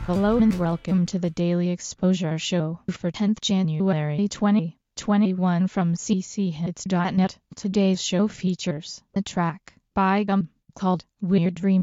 Hello and welcome to the Daily Exposure Show for 10th January 2021 from cchits.net. Today's show features a track by Gum called Weird Dream.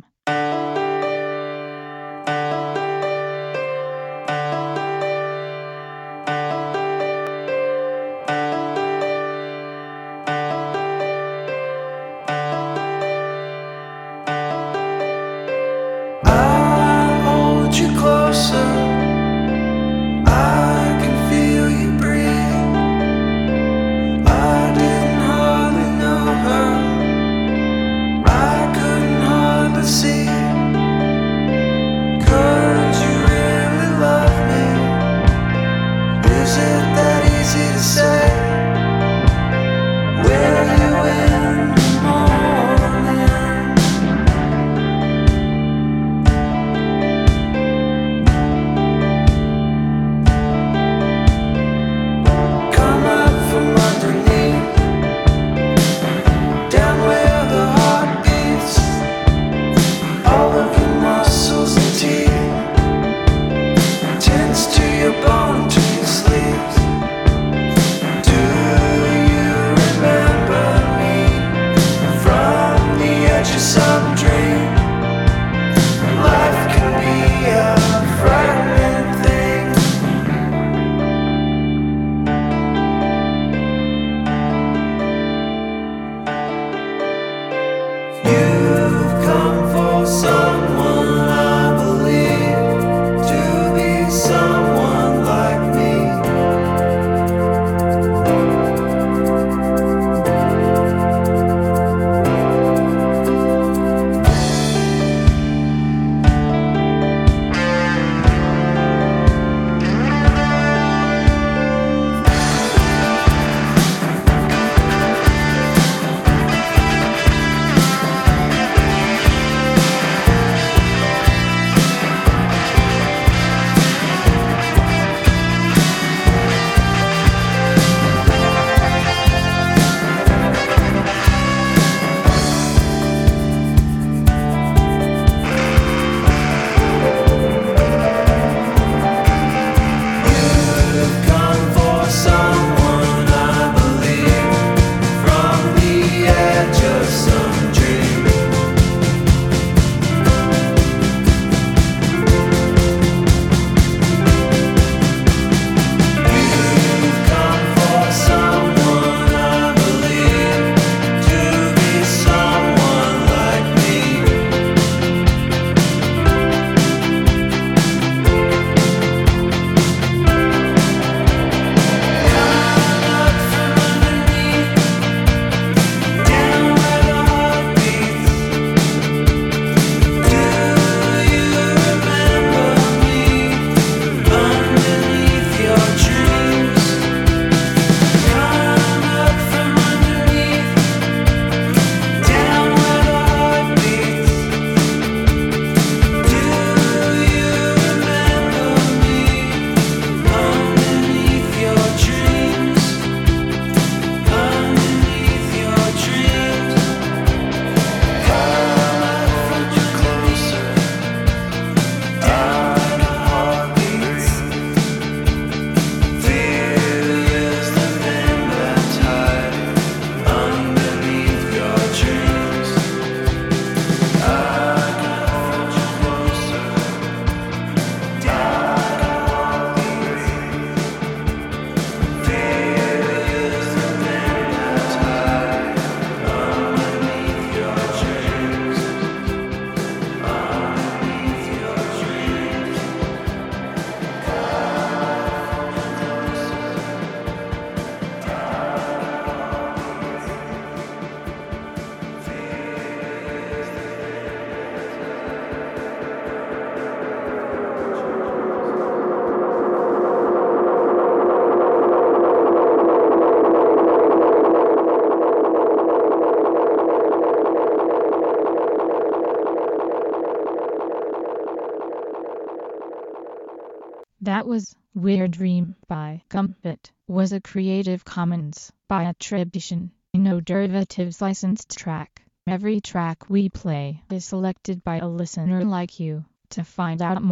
That was Weird Dream by Gumbit, was a Creative Commons by attribution, no derivatives licensed track. Every track we play is selected by a listener like you. To find out more,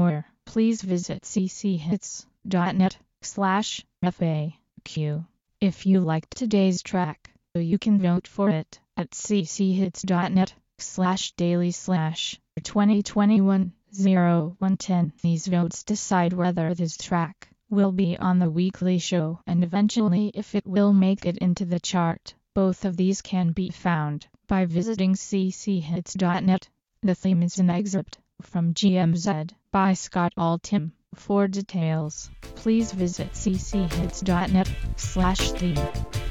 please visit cchits.net/FAQ. If you liked today's track, you can vote for it at cchits.net/daily/2021-0110. These votes decide whether this track will be on the weekly show and eventually if it will make it into the chart. Both of these can be found by visiting cchits.net. The theme is an excerpt from GMZ by Scott Altham. For details, please visit cchits.net/theme.